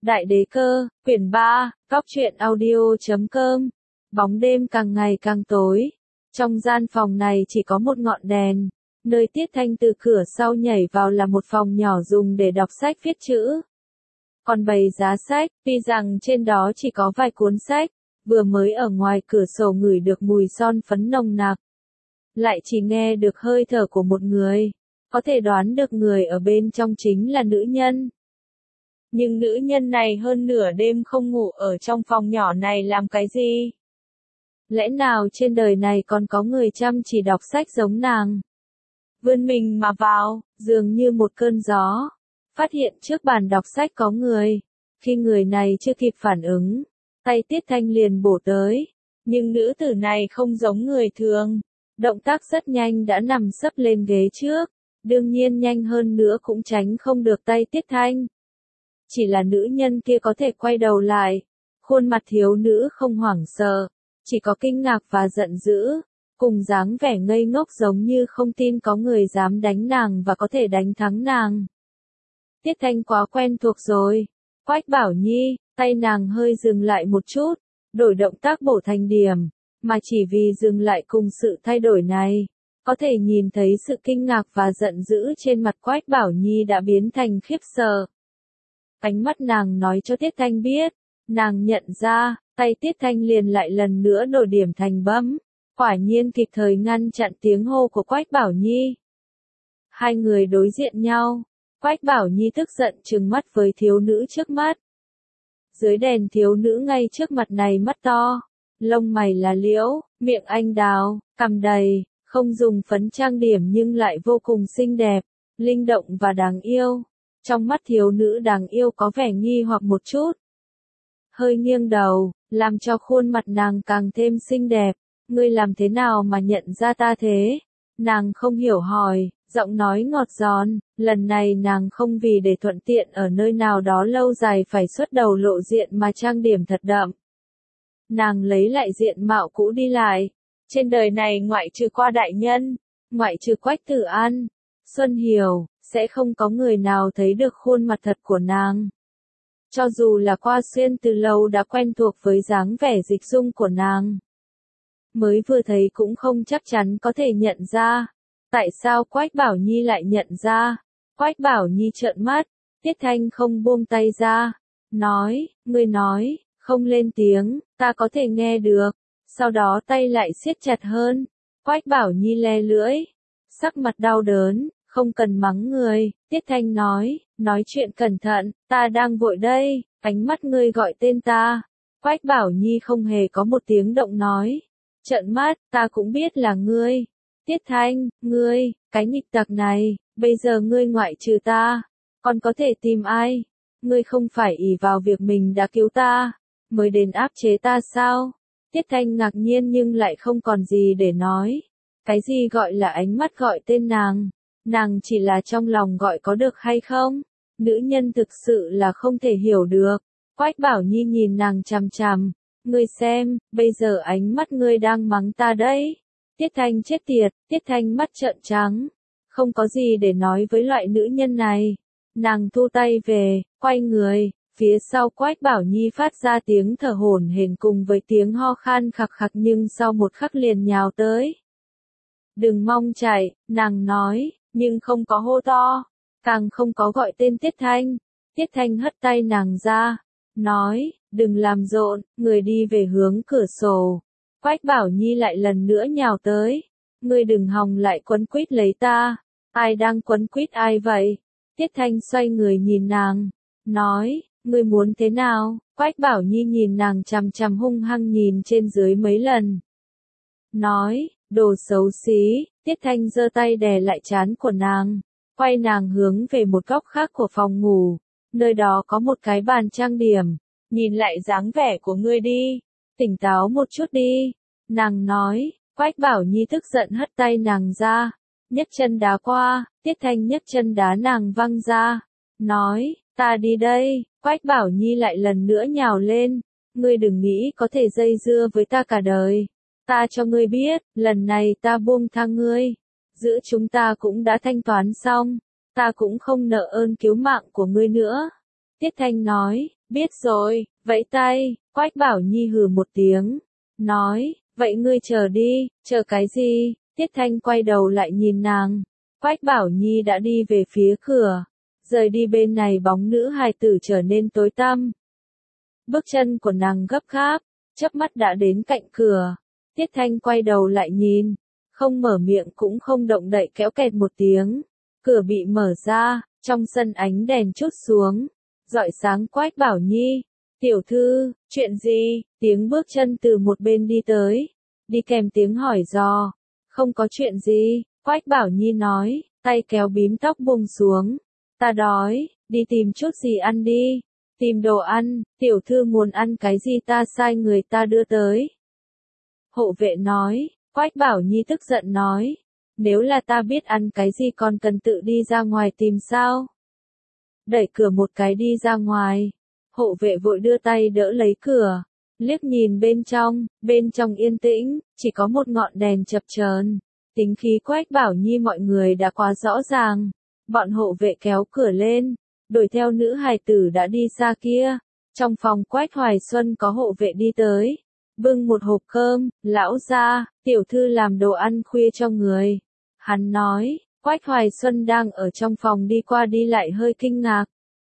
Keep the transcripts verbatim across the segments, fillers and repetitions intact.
Đại đế cơ, quyển ba, góc truyện audio chấm com. Bóng đêm càng ngày càng tối. Trong gian phòng này chỉ có một ngọn đèn. Nơi Tiết Thanh từ cửa sau nhảy vào là một phòng nhỏ dùng để đọc sách viết chữ. Còn bày giá sách, tuy rằng trên đó chỉ có vài cuốn sách, vừa mới ở ngoài cửa sổ ngửi được mùi son phấn nồng nặc. Lại chỉ nghe được hơi thở của một người. Có thể đoán được người ở bên trong chính là nữ nhân. Nhưng nữ nhân này hơn nửa đêm không ngủ ở trong phòng nhỏ này làm cái gì? Lẽ nào trên đời này còn có người chăm chỉ đọc sách giống nàng? Vươn mình mà vào, dường như một cơn gió. Phát hiện trước bàn đọc sách có người. Khi người này chưa kịp phản ứng, tay Tiết Thanh liền bổ tới. Nhưng nữ tử này không giống người thường. Động tác rất nhanh đã nằm sấp lên ghế trước. Đương nhiên nhanh hơn nữa cũng tránh không được tay Tiết Thanh. Chỉ là nữ nhân kia có thể quay đầu lại. Khuôn mặt thiếu nữ không hoảng sợ, chỉ có kinh ngạc và giận dữ, cùng dáng vẻ ngây ngốc giống như không tin có người dám đánh nàng và có thể đánh thắng nàng. Tiết Thanh quá quen thuộc rồi. Quách Bảo Nhi, tay nàng hơi dừng lại một chút, đổi động tác bổ thành điểm, mà chỉ vì dừng lại cùng sự thay đổi này, có thể nhìn thấy sự kinh ngạc và giận dữ trên mặt Quách Bảo Nhi đã biến thành khiếp sợ. Ánh mắt nàng nói cho Tiết Thanh biết, nàng nhận ra, tay Tiết Thanh liền lại lần nữa đổi điểm thành bấm, quả nhiên kịp thời ngăn chặn tiếng hô của Quách Bảo Nhi. Hai người đối diện nhau, Quách Bảo Nhi tức giận trừng mắt với thiếu nữ trước mắt. Dưới đèn thiếu nữ ngay trước mặt này mắt to, lông mày là liễu, miệng anh đào, cằm đầy, không dùng phấn trang điểm nhưng lại vô cùng xinh đẹp, linh động và đáng yêu. Trong mắt thiếu nữ đáng yêu có vẻ nghi hoặc một chút. Hơi nghiêng đầu, làm cho khuôn mặt nàng càng thêm xinh đẹp. Ngươi làm thế nào mà nhận ra ta thế? Nàng không hiểu hỏi, giọng nói ngọt giòn. Lần này nàng không vì để thuận tiện ở nơi nào đó lâu dài phải xuất đầu lộ diện mà trang điểm thật đậm. Nàng lấy lại diện mạo cũ đi lại. Trên đời này ngoại trừ qua đại nhân, ngoại trừ Quách Tử An, Xuân Hiểu, sẽ không có người nào thấy được khuôn mặt thật của nàng. Cho dù là Qua Xuyên từ lâu đã quen thuộc với dáng vẻ dịch dung của nàng, mới vừa thấy cũng không chắc chắn có thể nhận ra. Tại sao Quách Bảo Nhi lại nhận ra? Quách Bảo Nhi trợn mắt, Tiết Thanh không buông tay ra, nói, ngươi nói, không lên tiếng, ta có thể nghe được. Sau đó tay lại siết chặt hơn. Quách Bảo Nhi le lưỡi, sắc mặt đau đớn. Không cần mắng người, Tiết Thanh nói, nói chuyện cẩn thận, ta đang vội đây, ánh mắt ngươi gọi tên ta. Quách Bảo Nhi không hề có một tiếng động nói. Trợn mắt, ta cũng biết là ngươi. Tiết Thanh, ngươi, cái nghịch tặc này, bây giờ ngươi ngoại trừ ta, còn có thể tìm ai? Ngươi không phải ỷ vào việc mình đã cứu ta, mới đến áp chế ta sao? Tiết Thanh ngạc nhiên nhưng lại không còn gì để nói. Cái gì gọi là ánh mắt gọi tên nàng? Nàng chỉ là trong lòng gọi có được hay không? Nữ nhân thực sự là không thể hiểu được. Quách Bảo Nhi nhìn nàng chằm chằm. Ngươi xem, bây giờ ánh mắt ngươi đang mắng ta đấy. Tiết Thanh chết tiệt, Tiết Thanh mắt trợn trắng. Không có gì để nói với loại nữ nhân này. Nàng thu tay về, quay người. Phía sau Quách Bảo Nhi phát ra tiếng thở hổn hển cùng với tiếng ho khan khặc khặc nhưng sau một khắc liền nhào tới. Đừng mong chạy, nàng nói. Nhưng không có hô to, càng không có gọi tên Tiết Thanh. Tiết Thanh hất tay nàng ra, nói, đừng làm rộn, người đi về hướng cửa sổ. Quách Bảo Nhi lại lần nữa nhào tới, ngươi đừng hòng lại quấn quýt lấy ta. Ai đang quấn quýt ai vậy? Tiết Thanh xoay người nhìn nàng, nói, ngươi muốn thế nào? Quách Bảo Nhi nhìn nàng chằm chằm hung hăng nhìn trên dưới mấy lần. Nói, đồ xấu xí. Tiết Thanh giơ tay đè lại trán của nàng, quay nàng hướng về một góc khác của phòng ngủ, nơi đó có một cái bàn trang điểm, nhìn lại dáng vẻ của ngươi đi, tỉnh táo một chút đi, nàng nói. Quách Bảo Nhi tức giận hất tay nàng ra, nhấc chân đá qua. Tiết Thanh nhấc chân đá nàng văng ra, nói, ta đi đây. Quách Bảo Nhi lại lần nữa nhào lên, ngươi đừng nghĩ có thể dây dưa với ta cả đời. Ta cho ngươi biết, lần này ta buông tha ngươi. Giữa chúng ta cũng đã thanh toán xong. Ta cũng không nợ ơn cứu mạng của ngươi nữa. Tiết Thanh nói, Biết rồi, vẫy tay, Quách Bảo Nhi hừ một tiếng, nói, vậy ngươi chờ đi, chờ cái gì? Tiết Thanh quay đầu lại nhìn nàng, Quách Bảo Nhi đã đi về phía cửa, rời đi bên này bóng nữ hài tử trở nên tối tăm. Bước chân của nàng gấp gáp, chớp mắt đã đến cạnh cửa, Tiết Thanh quay đầu lại nhìn, không mở miệng cũng không động đậy kéo kẹt một tiếng, cửa bị mở ra, trong sân ánh đèn chút xuống, rọi sáng Quách Bảo Nhi, tiểu thư, chuyện gì, tiếng bước chân từ một bên đi tới, đi kèm tiếng hỏi dò, không có chuyện gì, Quách Bảo Nhi nói, tay kéo bím tóc buông xuống, ta đói, đi tìm chút gì ăn đi, tìm đồ ăn, tiểu thư muốn ăn cái gì ta sai người ta đưa tới. Hộ vệ nói, Quách Bảo Nhi tức giận nói, nếu là ta biết ăn cái gì còn cần tự đi ra ngoài tìm sao? Đẩy cửa một cái đi ra ngoài, hộ vệ vội đưa tay đỡ lấy cửa, liếc nhìn bên trong, bên trong yên tĩnh, chỉ có một ngọn đèn chập chờn. Tính khí Quách Bảo Nhi mọi người đã quá rõ ràng, bọn hộ vệ kéo cửa lên, đuổi theo nữ hài tử đã đi xa kia. Trong phòng Quách Hoài Xuân có hộ vệ đi tới, bưng một hộp cơm, lão gia, tiểu thư làm đồ ăn khuya cho người. Hắn nói, Quách Hoài Xuân đang ở trong phòng đi qua đi lại hơi kinh ngạc.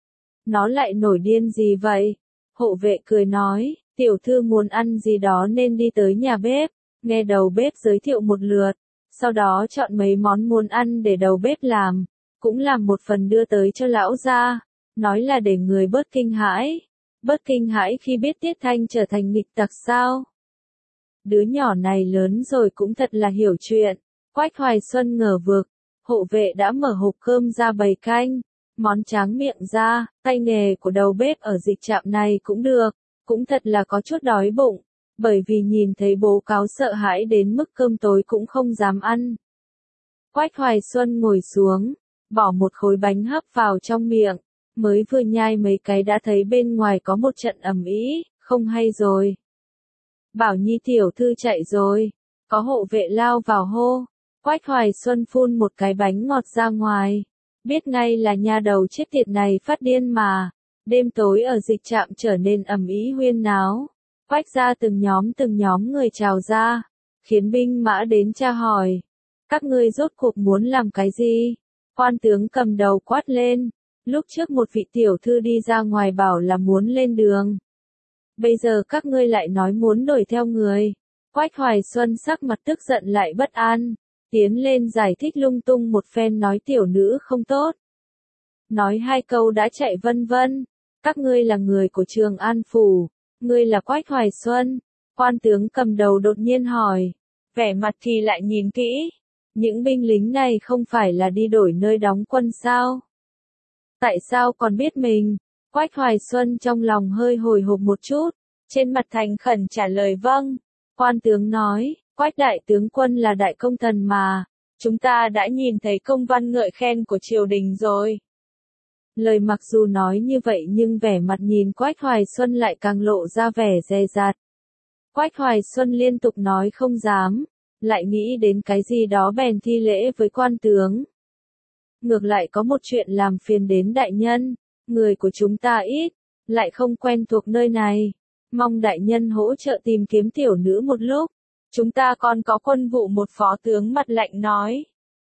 Nó lại nổi điên gì vậy? Hộ vệ cười nói, tiểu thư muốn ăn gì đó nên đi tới nhà bếp, nghe đầu bếp giới thiệu một lượt, sau đó chọn mấy món muốn ăn để đầu bếp làm, cũng làm một phần đưa tới cho lão gia, nói là để người bớt kinh hãi. Bớt kinh hãi khi biết Tiết Thanh trở thành nghịch tặc sao? Đứa nhỏ này lớn rồi cũng thật là hiểu chuyện. Quách Hoài Xuân ngờ vực, hộ vệ đã mở hộp cơm ra bày canh, món tráng miệng ra, tay nghề của đầu bếp ở dịch trạm này cũng được, cũng thật là có chút đói bụng, bởi vì nhìn thấy bố cáo sợ hãi đến mức cơm tối cũng không dám ăn. Quách Hoài Xuân ngồi xuống, bỏ một khối bánh hấp vào trong miệng, mới vừa nhai mấy cái đã thấy bên ngoài có một trận ầm ĩ, không hay rồi. Bảo Nhi tiểu thư chạy rồi, có hộ vệ lao vào hô. Quách Hoài Xuân phun một cái bánh ngọt ra ngoài, biết ngay là nha đầu chết tiệt này phát điên mà. Đêm tối ở dịch trạm trở nên ầm ĩ huyên náo, Quách ra từng nhóm từng nhóm người trào ra, khiến binh mã đến tra hỏi. Các ngươi rốt cuộc muốn làm cái gì? Quan tướng cầm đầu quát lên, lúc trước một vị tiểu thư đi ra ngoài bảo là muốn lên đường. Bây giờ các ngươi lại nói muốn đuổi theo người. Quách Hoài Xuân sắc mặt tức giận lại bất an, tiến lên giải thích lung tung một phen nói tiểu nữ không tốt. Nói hai câu đã chạy vân vân, các ngươi là người của Trường An Phủ, ngươi là Quách Hoài Xuân. Quan tướng cầm đầu đột nhiên hỏi, vẻ mặt thì lại nhìn kỹ, những binh lính này không phải là đi đổi nơi đóng quân sao? Tại sao còn biết mình? Quách Hoài Xuân trong lòng hơi hồi hộp một chút, trên mặt thành khẩn trả lời vâng. Quan tướng nói, Quách đại tướng quân là đại công thần mà, chúng ta đã nhìn thấy công văn ngợi khen của triều đình rồi. Lời mặc dù nói như vậy nhưng vẻ mặt nhìn Quách Hoài Xuân lại càng lộ ra vẻ dè dặt. Quách Hoài Xuân liên tục nói không dám, lại nghĩ đến cái gì đó bèn thi lễ với quan tướng. Ngược lại có một chuyện làm phiền đến đại nhân, người của chúng ta ít, lại không quen thuộc nơi này. Mong đại nhân hỗ trợ tìm kiếm tiểu nữ một lúc. Chúng ta còn có quân vụ một phó tướng mặt lạnh nói.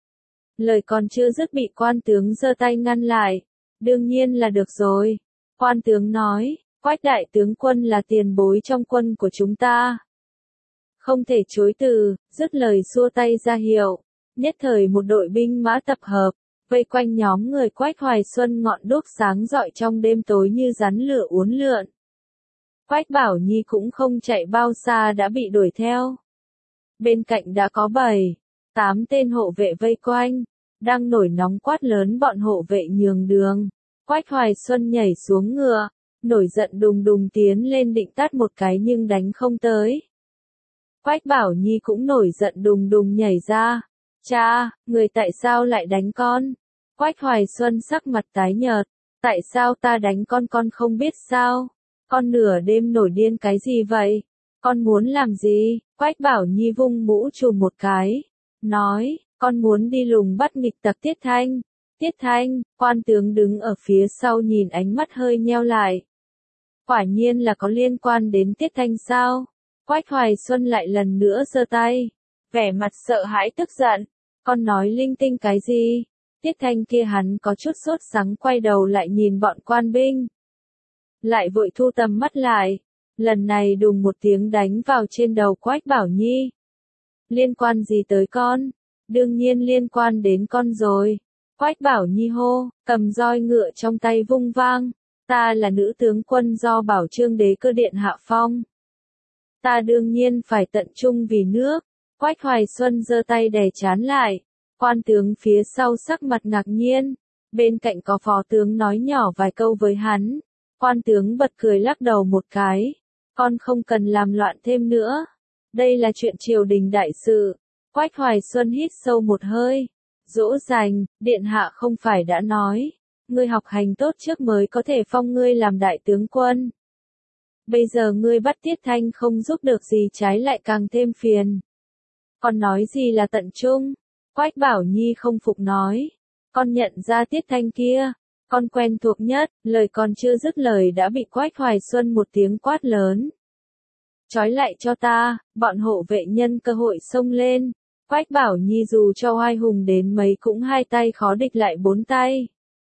Lời còn chưa dứt bị quan tướng giơ tay ngăn lại. Đương nhiên là được rồi. Quan tướng nói, Quách đại tướng quân là tiền bối trong quân của chúng ta. Không thể chối từ, dứt lời xua tay ra hiệu. Nhất thời một đội binh mã tập hợp, vây quanh nhóm người Quách Hoài Xuân, ngọn đuốc sáng rọi trong đêm tối như rắn lửa uốn lượn. Quách Bảo Nhi cũng không chạy bao xa đã bị đuổi theo. Bên cạnh đã có bảy, tám tên hộ vệ vây quanh, đang nổi nóng quát lớn bọn hộ vệ nhường đường. Quách Hoài Xuân nhảy xuống ngựa, nổi giận đùng đùng tiến lên định tát một cái nhưng đánh không tới. Quách Bảo Nhi cũng nổi giận đùng đùng nhảy ra. Cha, người tại sao lại đánh con? Quách Hoài Xuân sắc mặt tái nhợt. Tại sao ta đánh con con không biết sao? Con nửa đêm nổi điên cái gì vậy? Con muốn làm gì? Quách Bảo Nhi vung mũ trùm một cái. Nói, con muốn đi lùng bắt nghịch tặc Tiết Thanh. Tiết Thanh, quan tướng đứng ở phía sau nhìn ánh mắt hơi nheo lại. Quả nhiên là có liên quan đến Tiết Thanh sao? Quách Hoài Xuân lại lần nữa giơ tay, vẻ mặt sợ hãi tức giận. Con nói linh tinh cái gì? Tiết Thanh kia hắn có chút sốt sắng quay đầu lại nhìn bọn quan binh. Lại vội thu tầm mắt lại. Lần này đùng một tiếng đánh vào trên đầu Quách Bảo Nhi. Liên quan gì tới con? Đương nhiên liên quan đến con rồi. Quách Bảo Nhi hô, cầm roi ngựa trong tay vung vang. Ta là nữ tướng quân do Bảo Trương Đế Cơ Điện hạ phong. Ta đương nhiên phải tận trung vì nước. Quách Hoài Xuân giơ tay đè trán lại. Quan tướng phía sau sắc mặt ngạc nhiên. Bên cạnh có phó tướng nói nhỏ vài câu với hắn. Quan tướng bật cười lắc đầu một cái. Con không cần làm loạn thêm nữa. Đây là chuyện triều đình đại sự. Quách Hoài Xuân hít sâu một hơi. Dỗ dành, điện hạ không phải đã nói. Ngươi học hành tốt trước mới có thể phong ngươi làm đại tướng quân. Bây giờ ngươi bắt Tiết Thanh không giúp được gì trái lại càng thêm phiền. Con nói gì là tận trung? Quách Bảo Nhi không phục nói. Con nhận ra Tiết Thanh kia. Con quen thuộc nhất, lời còn chưa dứt lời đã bị Quách Hoài Xuân một tiếng quát lớn. Trói lại cho ta, bọn hộ vệ nhân cơ hội xông lên. Quách Bảo Nhi dù cho oai hùng đến mấy cũng hai tay khó địch lại bốn tay.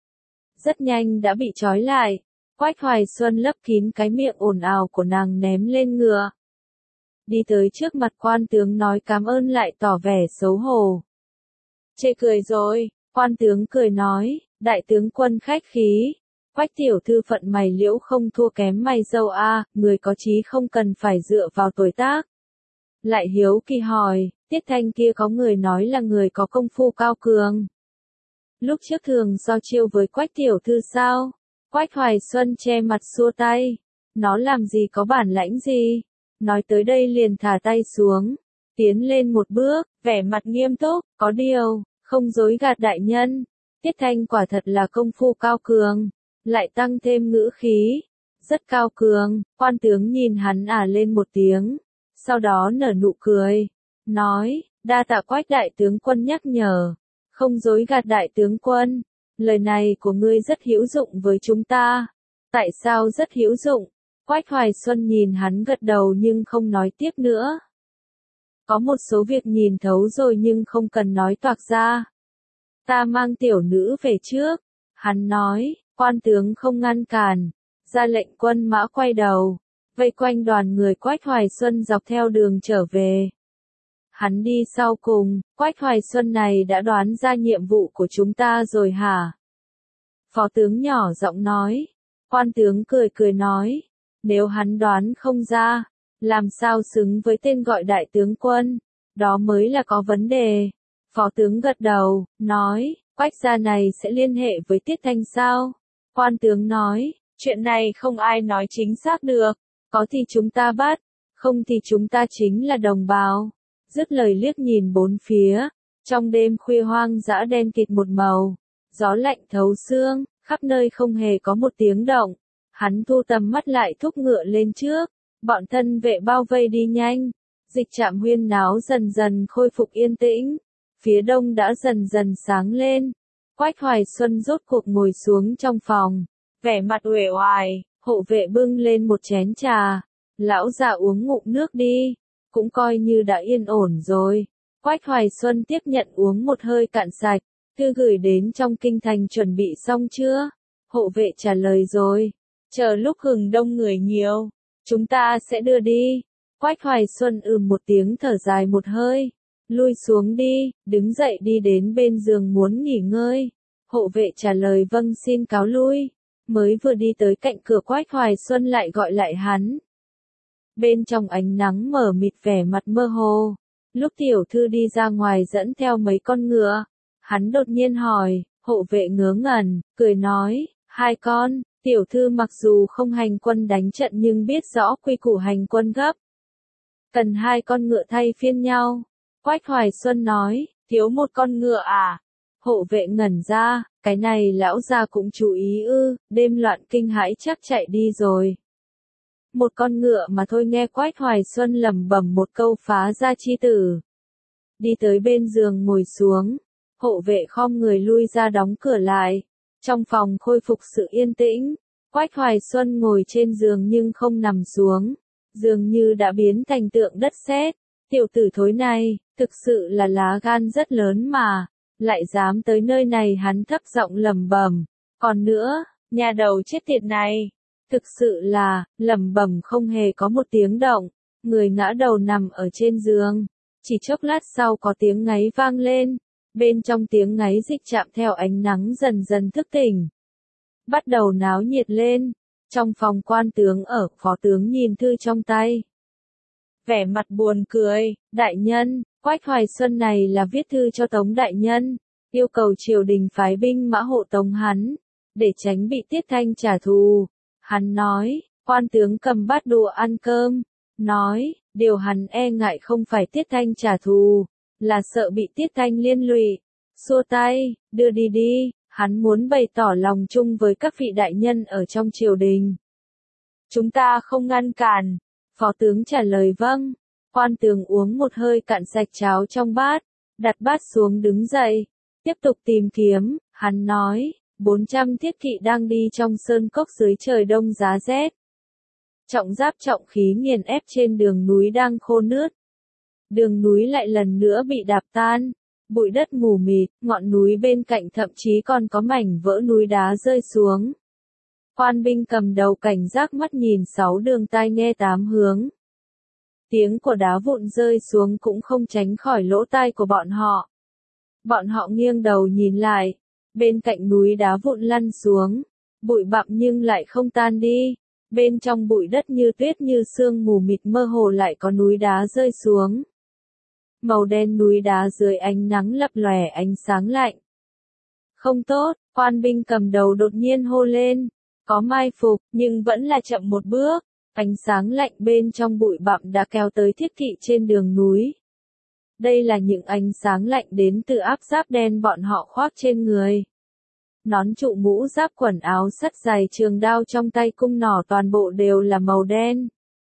Rất nhanh đã bị trói lại. Quách Hoài Xuân lấp kín cái miệng ồn ào của nàng ném lên ngựa. Đi tới trước mặt quan tướng nói cảm ơn lại tỏ vẻ xấu hổ. Chê cười rồi, quan tướng cười nói, đại tướng quân khách khí. Quách tiểu thư phận mày liễu không thua kém mày dâu a, người có chí không cần phải dựa vào tuổi tác. Lại hiếu kỳ hỏi, Tiết Thanh kia có người nói là người có công phu cao cường. Lúc trước thường so chiêu với Quách tiểu thư sao? Quách Hoài Xuân che mặt xua tay. Nó làm gì có bản lãnh gì? Nói tới đây liền thả tay xuống. Tiến lên một bước, vẻ mặt nghiêm túc, có điều, không dối gạt đại nhân. Tiết Thanh quả thật là công phu cao cường. Lại tăng thêm ngữ khí. Rất cao cường, quan tướng nhìn hắn à lên một tiếng. Sau đó nở nụ cười. Nói, đa tạ Quách đại tướng quân nhắc nhở. Không dối gạt đại tướng quân. Lời này của ngươi rất hữu dụng với chúng ta. Tại sao rất hữu dụng? Quách Hoài Xuân nhìn hắn gật đầu nhưng không nói tiếp nữa. Có một số việc nhìn thấu rồi nhưng không cần nói toạc ra. Ta mang tiểu nữ về trước. Hắn nói, quan tướng không ngăn cản. Ra lệnh quân mã quay đầu. Vây quanh đoàn người Quách Hoài Xuân dọc theo đường trở về. Hắn đi sau cùng, Quách Hoài Xuân này đã đoán ra nhiệm vụ của chúng ta rồi hả? Phó tướng nhỏ giọng nói. Quan tướng cười cười nói. Nếu hắn đoán không ra, làm sao xứng với tên gọi đại tướng quân? Đó mới là có vấn đề. Phó tướng gật đầu, nói, Quách gia này sẽ liên hệ với Tiết Thanh sao? Quan tướng nói, chuyện này không ai nói chính xác được. Có thì chúng ta bắt, không thì chúng ta chính là đồng bào. Dứt lời liếc nhìn bốn phía, trong đêm khuya hoang dã đen kịt một màu, gió lạnh thấu xương, khắp nơi không hề có một tiếng động. Hắn thu tầm mắt lại thúc ngựa lên trước, bọn thân vệ bao vây đi nhanh, dịch trạm huyên náo dần dần khôi phục yên tĩnh, phía đông đã dần dần sáng lên. Quách Hoài Xuân rốt cuộc ngồi xuống trong phòng, vẻ mặt uể oải, hộ vệ bưng lên một chén trà, lão già uống ngụm nước đi. Cũng coi như đã yên ổn rồi. Quách Hoài Xuân tiếp nhận uống một hơi cạn sạch. Thư gửi đến trong kinh thành chuẩn bị xong chưa? Hộ vệ trả lời rồi. Chờ lúc hừng đông người nhiều, chúng ta sẽ đưa đi. Quách Hoài Xuân ừm một tiếng thở dài một hơi. Lui xuống đi, đứng dậy đi đến bên giường muốn nghỉ ngơi. Hộ vệ trả lời vâng xin cáo lui. Mới vừa đi tới cạnh cửa Quách Hoài Xuân lại gọi lại hắn. Bên trong ánh nắng mở mịt vẻ mặt mơ hồ. Lúc tiểu thư đi ra ngoài dẫn theo mấy con ngựa, hắn đột nhiên hỏi, hộ vệ ngớ ngẩn, cười nói, hai con, tiểu thư mặc dù không hành quân đánh trận nhưng biết rõ quy củ hành quân gấp. Cần hai con ngựa thay phiên nhau. Quách Hoài Xuân nói, thiếu một con ngựa à? Hộ vệ ngẩn ra, cái này lão già cũng chú ý ư, đêm loạn kinh hãi chắc chạy đi rồi. Một con ngựa mà thôi nghe Quách Hoài Xuân lẩm bẩm một câu phá ra chi tử. Đi tới bên giường ngồi xuống, hộ vệ khom người lui ra đóng cửa lại. Trong phòng khôi phục sự yên tĩnh, Quách Hoài Xuân ngồi trên giường nhưng không nằm xuống, dường như đã biến thành tượng đất sét. Tiểu tử thối này, thực sự là lá gan rất lớn mà, lại dám tới nơi này. Hắn thấp giọng lẩm bẩm. Còn nữa, nhà đầu chết tiệt này, thực sự là, lẩm bẩm không hề có một tiếng động, người ngã đầu nằm ở trên giường. Chỉ chốc lát sau có tiếng ngáy vang lên, bên trong tiếng ngáy dịch chạm theo ánh nắng dần dần thức tỉnh. Bắt đầu náo nhiệt lên, trong phòng quan tướng ở, phó tướng nhìn thư trong tay. Vẻ mặt buồn cười, đại nhân, Quách Hoài Xuân này là viết thư cho Tống đại nhân, yêu cầu triều đình phái binh mã hộ tống hắn, để tránh bị Tiết Thanh trả thù. Hắn nói, quan tướng cầm bát đũa ăn cơm, nói, điều hắn e ngại không phải Tiết Thanh trả thù, là sợ bị Tiết Thanh liên lụy. Xua tay, đưa đi đi, hắn muốn bày tỏ lòng chung với các vị đại nhân ở trong triều đình. Chúng ta không ngăn cản, phó tướng trả lời vâng. Quan tướng uống một hơi cạn sạch cháo trong bát, đặt bát xuống đứng dậy, tiếp tục tìm kiếm. Hắn nói, bốn trăm thiết kỵ đang đi trong sơn cốc dưới trời đông giá rét. Trọng giáp trọng khí nghiền ép trên đường núi đang khô nướt. Đường núi lại lần nữa bị đạp tan, bụi đất mù mịt, ngọn núi bên cạnh thậm chí còn có mảnh vỡ núi đá rơi xuống. Quan binh cầm đầu cảnh giác mắt nhìn sáu đường tai nghe tám hướng. Tiếng của đá vụn rơi xuống cũng không tránh khỏi lỗ tai của bọn họ. Bọn họ nghiêng đầu nhìn lại, bên cạnh núi đá vụn lăn xuống, bụi bặm nhưng lại không tan đi. Bên trong bụi đất như tuyết như sương mù mịt mơ hồ lại có núi đá rơi xuống. Màu đen núi đá dưới ánh nắng lập lòe ánh sáng lạnh. Không tốt, quan binh cầm đầu đột nhiên hô lên, có mai phục, nhưng vẫn là chậm một bước. Ánh sáng lạnh bên trong bụi bặm đã kéo tới thiết kỵ trên đường núi. Đây là những ánh sáng lạnh đến từ áp giáp đen bọn họ khoác trên người. Nón trụ mũ giáp quần áo sắt dài trường đao trong tay cung nỏ toàn bộ đều là màu đen.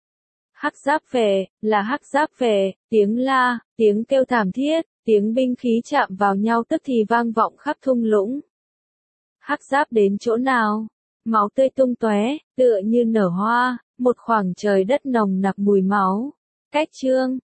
Hắc giáp về, là hắc giáp về, tiếng la, tiếng kêu thảm thiết, tiếng binh khí chạm vào nhau tức thì vang vọng khắp thung lũng. Hắc giáp đến chỗ nào? Máu tươi tung tóe, tựa như nở hoa, một khoảng trời đất nồng nặc mùi máu. Cách chương